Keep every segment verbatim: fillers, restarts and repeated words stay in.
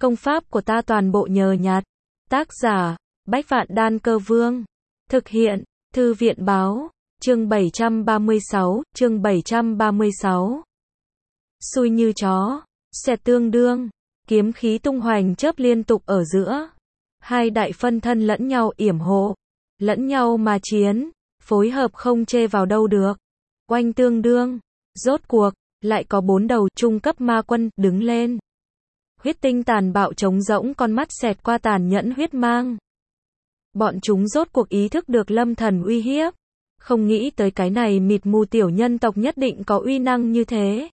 Công pháp của ta toàn bộ nhờ nhặt. Tác giả, Bách Vạn Đan Cơ Vương. Thực hiện, Thư viện báo, chương bảy trăm ba mươi sáu, chương bảy trăm ba mươi sáu. Xui như chó, xẹt tương đương, kiếm khí tung hoành chớp liên tục ở giữa. Hai đại phân thân lẫn nhau yểm hộ, lẫn nhau mà chiến, phối hợp không chê vào đâu được. Oanh tương đương, rốt cuộc, lại có bốn đầu trung cấp ma quân đứng lên. Huyết tinh tàn bạo trống rỗng con mắt xẹt qua tàn nhẫn huyết mang. Bọn chúng rốt cuộc ý thức được Lâm Thần uy hiếp. Không nghĩ tới cái này mịt mù tiểu nhân tộc nhất định có uy năng như thế.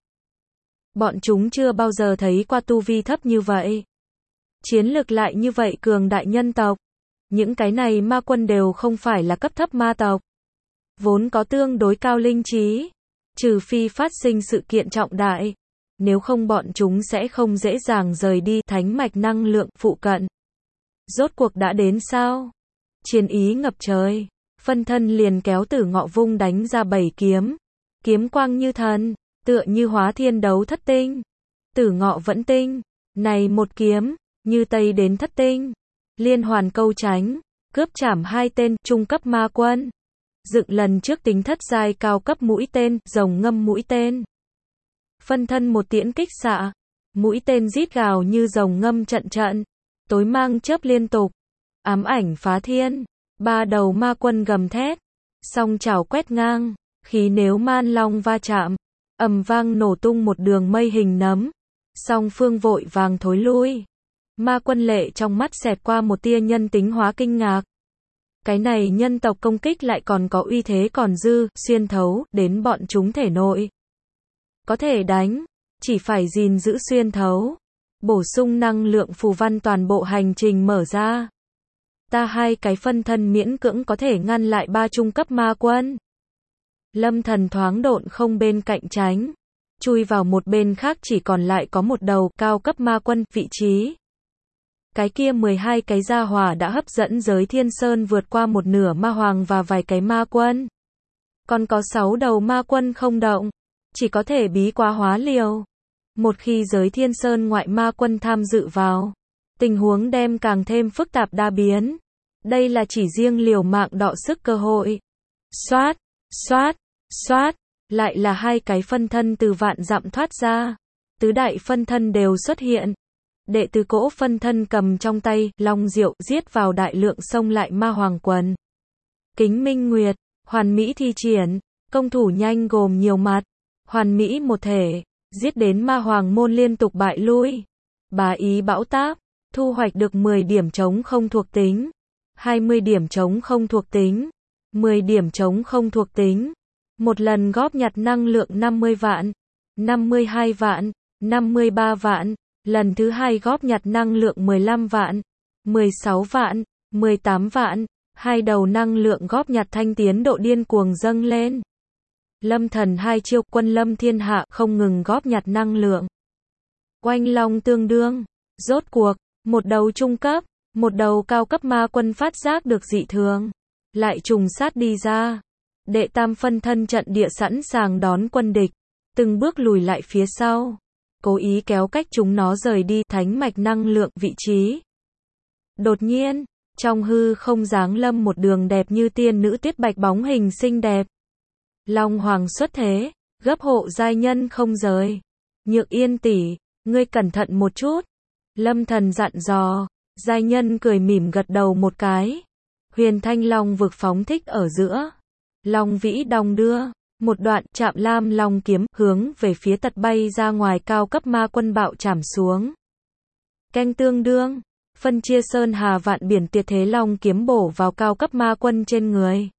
Bọn chúng chưa bao giờ thấy qua tu vi thấp như vậy. Chiến lực lại như vậy cường đại nhân tộc. Những cái này ma quân đều không phải là cấp thấp ma tộc. Vốn có tương đối cao linh trí. Trừ phi phát sinh sự kiện trọng đại. Nếu không bọn chúng sẽ không dễ dàng rời đi thánh mạch năng lượng phụ cận. Rốt cuộc đã đến sao? Chiến ý ngập trời. Phân thân liền kéo Tử Ngọ vung đánh ra bảy kiếm. Kiếm quang như thần, tựa như hóa thiên đấu thất tinh. Tử Ngọ vẫn tinh. Này một kiếm, như tây đến thất tinh. Liên hoàn câu tránh, cướp chảm hai tên trung cấp ma quân. Dựng lần trước tính thất giai cao cấp mũi tên, rồng ngâm mũi tên. Phân thân một tiễn kích xạ. Mũi tên rít gào như rồng ngâm trận trận. Tối mang chớp liên tục. Ám ảnh phá thiên. Ba đầu ma quân gầm thét. Song chảo quét ngang. Khí nếu man long va chạm. Ầm vang nổ tung một đường mây hình nấm. Song phương vội vàng thối lui. Ma quân lệ trong mắt xẹt qua một tia nhân tính hóa kinh ngạc. Cái này nhân tộc công kích lại còn có uy thế còn dư, xuyên thấu, đến bọn chúng thể nội. Có thể đánh, chỉ phải gìn giữ xuyên thấu. Bổ sung năng lượng phù văn toàn bộ hành trình mở ra. Ta hai cái phân thân miễn cưỡng có thể ngăn lại ba trung cấp ma quân. Lâm Thần thoáng độn không bên cạnh tránh. Chui vào một bên khác chỉ còn lại có một đầu cao cấp ma quân vị trí. Cái kia mười hai cái gia hỏa đã hấp dẫn giới Thiên Sơn vượt qua một nửa ma hoàng và vài cái ma quân. Còn có sáu đầu ma quân không động. Chỉ có thể bí quá hóa liều. Một khi giới Thiên Sơn ngoại ma quân tham dự vào, tình huống đem càng thêm phức tạp đa biến. Đây là chỉ riêng liều mạng đọ sức cơ hội. Xoát, xoát, xoát, lại là hai cái phân thân từ vạn dặm thoát ra. Tứ đại phân thân đều xuất hiện. Đệ tứ cỗ phân thân cầm trong tay long diệu giết vào đại lượng xông lại ma hoàng quần. Kính Minh Nguyệt, hoàn mỹ thi triển, công thủ nhanh gồm nhiều mặt. Hoàn mỹ một thể, giết đến ma hoàng môn liên tục bại lui. Bá ý bão táp, thu hoạch được mười điểm trống không thuộc tính, hai mươi điểm trống không thuộc tính, mười điểm trống không thuộc tính. Một lần góp nhặt năng lượng năm mươi vạn, năm mươi hai vạn, năm mươi ba vạn, lần thứ hai góp nhặt năng lượng mười lăm vạn, mười sáu vạn, mười tám vạn, hai đầu năng lượng góp nhặt thanh tiến độ điên cuồng dâng lên. Lâm Thần hai chiêu quân lâm thiên hạ không ngừng góp nhặt năng lượng. Oanh long tương đương, rốt cuộc, một đầu trung cấp, một đầu cao cấp ma quân phát giác được dị thường, lại trùng sát đi ra. Đệ tam phân thân trận địa sẵn sàng đón quân địch, từng bước lùi lại phía sau, cố ý kéo cách chúng nó rời đi thánh mạch năng lượng vị trí. Đột nhiên, trong hư không giáng lâm một đường đẹp như tiên nữ tuyết bạch bóng hình xinh đẹp. Long Hoàng xuất thế, gấp hộ giai nhân không rời. Nhược Yên tỷ, ngươi cẩn thận một chút. Lâm Thần dặn dò, giai nhân cười mỉm gật đầu một cái. Huyền Thanh Long vực phóng thích ở giữa. Long vĩ đong đưa, một đoạn chạm lam long kiếm hướng về phía tật bay ra ngoài cao cấp ma quân bạo chảm xuống. Canh tương đương, phân chia sơn hà vạn biển tuyệt thế long kiếm bổ vào cao cấp ma quân trên người.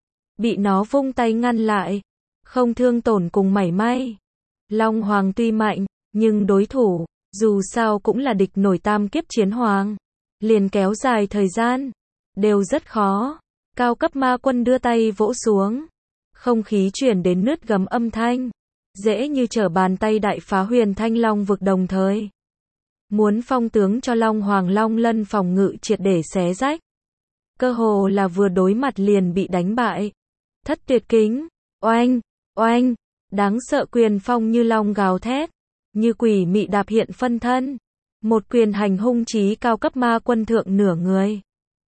Bị nó vung tay ngăn lại, không thương tổn cùng mảy may. Long Hoàng tuy mạnh, nhưng đối thủ, dù sao cũng là địch nổi tam kiếp chiến hoàng. Liền kéo dài thời gian, đều rất khó. Cao cấp ma quân đưa tay vỗ xuống. Không khí chuyển đến nứt gầm âm thanh. Dễ như trở bàn tay đại phá Huyền Thanh Long vực đồng thời. Muốn phong tướng cho Long Hoàng Long Lân phòng ngự triệt để xé rách. Cơ hồ là vừa đối mặt liền bị đánh bại. Thất tuyệt kính, oanh, oanh, đáng sợ quyền phong như long gào thét, như quỷ mị đạp hiện phân thân. Một quyền hành hung chí cao cấp ma quân thượng nửa người.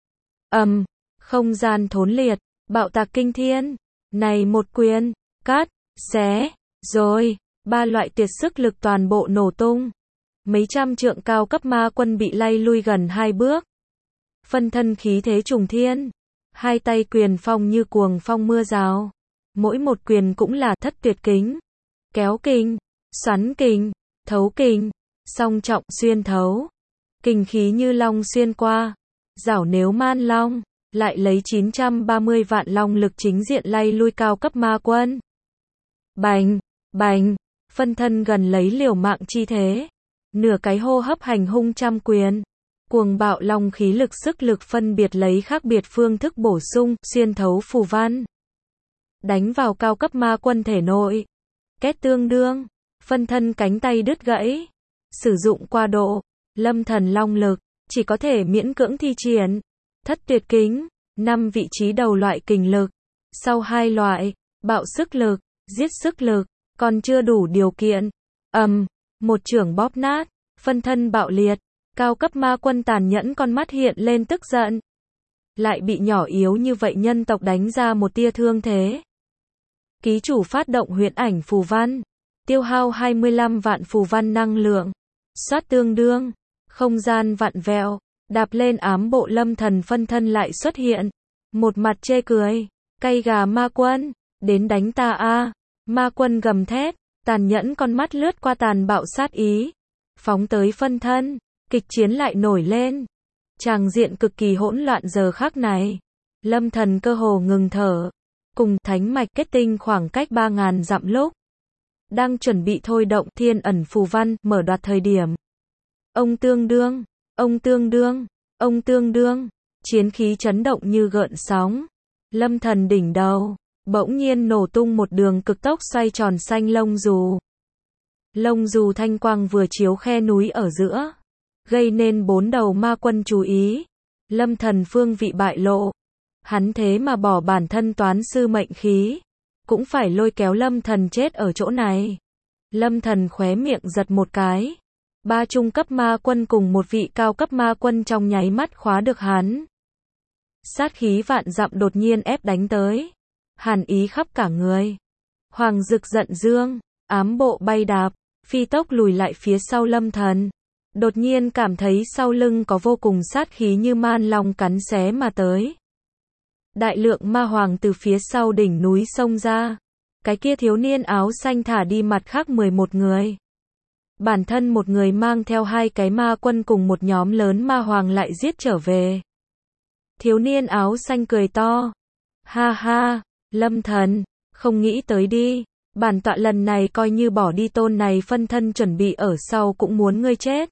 Ầm, không gian thốn liệt, bạo tạc kinh thiên. Này một quyền, cắt, xé, rồi, ba loại tuyệt sức lực toàn bộ nổ tung. Mấy trăm trượng cao cấp ma quân bị lay lui gần hai bước. Phân thân khí thế trùng thiên. Hai tay quyền phong như cuồng phong mưa rào. Mỗi một quyền cũng là thất tuyệt kính. Kéo kình, xoắn kình, thấu kình, song trọng xuyên thấu. Kình khí như long xuyên qua. Giảo nếu man long, lại lấy chín trăm ba mươi vạn long lực chính diện lay lui cao cấp ma quân. Bành, bành, phân thân gần lấy liều mạng chi thế. Nửa cái hô hấp hành hung trăm quyền. Cuồng bạo long khí lực sức lực phân biệt lấy khác biệt phương thức bổ sung, xuyên thấu phù văn. Đánh vào cao cấp ma quân thể nội. Kết tương đương, phân thân cánh tay đứt gãy. Sử dụng qua độ, lâm thần long lực, chỉ có thể miễn cưỡng thi triển. Thất tuyệt kính, năm vị trí đầu loại kình lực. Sau hai loại, bạo sức lực, giết sức lực, còn chưa đủ điều kiện. Ầm, một chưởng bóp nát, phân thân bạo liệt. Cao cấp ma quân tàn nhẫn con mắt hiện lên tức giận. Lại bị nhỏ yếu như vậy nhân tộc đánh ra một tia thương thế. Ký chủ phát động huyễn ảnh phù văn. Tiêu hao hai mươi lăm vạn phù văn năng lượng. Soát tương đương. Không gian vặn vẹo. Đạp lên ám bộ lâm thần phân thân lại xuất hiện. Một mặt chê cười. Cay gà ma quân. Đến đánh ta a. Ma quân gầm thét. Tàn nhẫn con mắt lướt qua tàn bạo sát ý. Phóng tới phân thân. Kịch chiến lại nổi lên. Tràng diện cực kỳ hỗn loạn giờ khắc này. Lâm thần cơ hồ ngừng thở. Cùng thánh mạch kết tinh khoảng cách ba ngàn dặm lúc. Đang chuẩn bị thôi động thiên ẩn phù văn, mở đoạt thời điểm. Ông tương đương, ông tương đương, ông tương đương. Chiến khí chấn động như gợn sóng. Lâm thần đỉnh đầu. Bỗng nhiên nổ tung một đường cực tốc xoay tròn xanh lông dù. Lông dù thanh quang vừa chiếu khe núi ở giữa. Gây nên bốn đầu ma quân chú ý. Lâm thần phương vị bại lộ. Hắn thế mà bỏ bản thân toán sư mệnh khí. Cũng phải lôi kéo lâm thần chết ở chỗ này. Lâm thần khóe miệng giật một cái. Ba trung cấp ma quân cùng một vị cao cấp ma quân trong nháy mắt khóa được hắn. Sát khí vạn dặm đột nhiên ép đánh tới. Hàn ý khắp cả người. Hoàng dực giận dương. Ám bộ bay đạp. Phi tốc lùi lại phía sau lâm thần. Đột nhiên cảm thấy sau lưng có vô cùng sát khí như man long cắn xé mà tới. Đại lượng ma hoàng từ phía sau đỉnh núi xông ra. Cái kia thiếu niên áo xanh thả đi mặt khác mười một người. Bản thân một người mang theo hai cái ma quân cùng một nhóm lớn ma hoàng lại giết trở về. Thiếu niên áo xanh cười to. Ha ha, lâm thần, không nghĩ tới đi. Bản tọa lần này coi như bỏ đi tôn này phân thân chuẩn bị ở sau cũng muốn ngươi chết.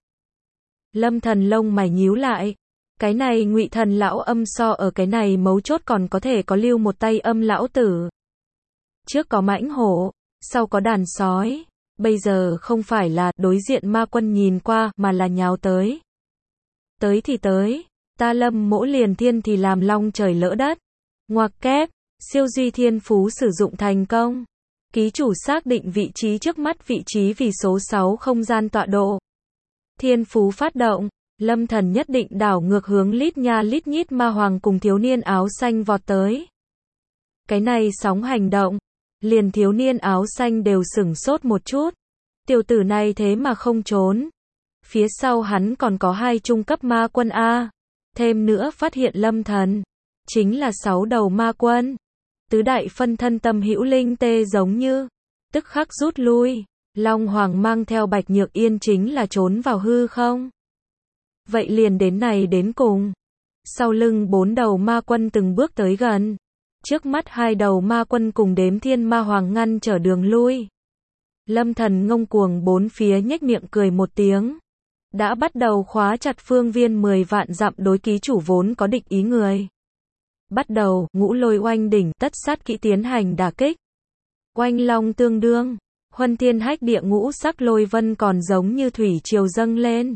Lâm thần lông mày nhíu lại. Cái này Ngụy Thần lão âm so ở cái này mấu chốt còn có thể có lưu một tay âm lão tử. Trước có mãnh hổ, sau có đàn sói. Bây giờ không phải là đối diện ma quân nhìn qua mà là nhào tới. Tới thì tới, ta Lâm Mỗ liền thiên thì làm long trời lỡ đất. Ngoặc kép, siêu duy thiên phú sử dụng thành công. Ký chủ xác định vị trí trước mắt vị trí vì số sáu không gian tọa độ. Thiên phú phát động, lâm thần nhất định đảo ngược hướng lít nha lít nhít ma hoàng cùng thiếu niên áo xanh vọt tới. Cái này sóng hành động, liền thiếu niên áo xanh đều sửng sốt một chút. Tiểu tử này thế mà không trốn. Phía sau hắn còn có hai trung cấp ma quân A. Thêm nữa phát hiện lâm thần. Chính là sáu đầu ma quân. Tứ đại phân thân tâm hữu linh tê giống như. Tức khắc rút lui. Long Hoàng mang theo Bạch Nhược Yên chính là trốn vào hư không. Vậy liền đến này đến cùng. Sau lưng bốn đầu ma quân từng bước tới gần. Trước mắt hai đầu ma quân cùng đếm thiên ma hoàng ngăn trở đường lui. Lâm thần ngông cuồng bốn phía nhếch miệng cười một tiếng. Đã bắt đầu khóa chặt phương viên mười vạn dặm đối ký chủ vốn có địch ý người. Bắt đầu, ngũ lôi oanh đỉnh tất sát kỹ tiến hành đả kích. Oanh long tương đương. Huân thiên hách địa ngũ sắc lôi vân còn giống như thủy triều dâng lên.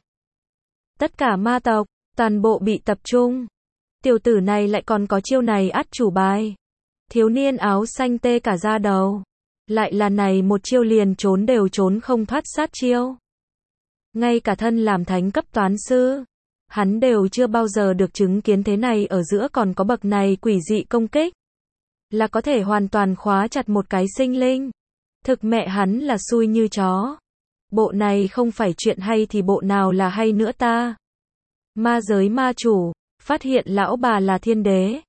Tất cả ma tộc, toàn bộ bị tập trung. Tiểu tử này lại còn có chiêu này át chủ bài. Thiếu niên áo xanh tê cả da đầu. Lại là này một chiêu liền trốn đều trốn không thoát sát chiêu. Ngay cả thân làm thánh cấp toán sư, hắn đều chưa bao giờ được chứng kiến thế này, ở giữa còn có bậc này quỷ dị công kích. Là có thể hoàn toàn khóa chặt một cái sinh linh. Thực mẹ hắn là xui như chó. Bộ này không phải chuyện hay thì bộ nào là hay nữa ta? Ma giới ma chủ, phát hiện lão bà là thiên đế.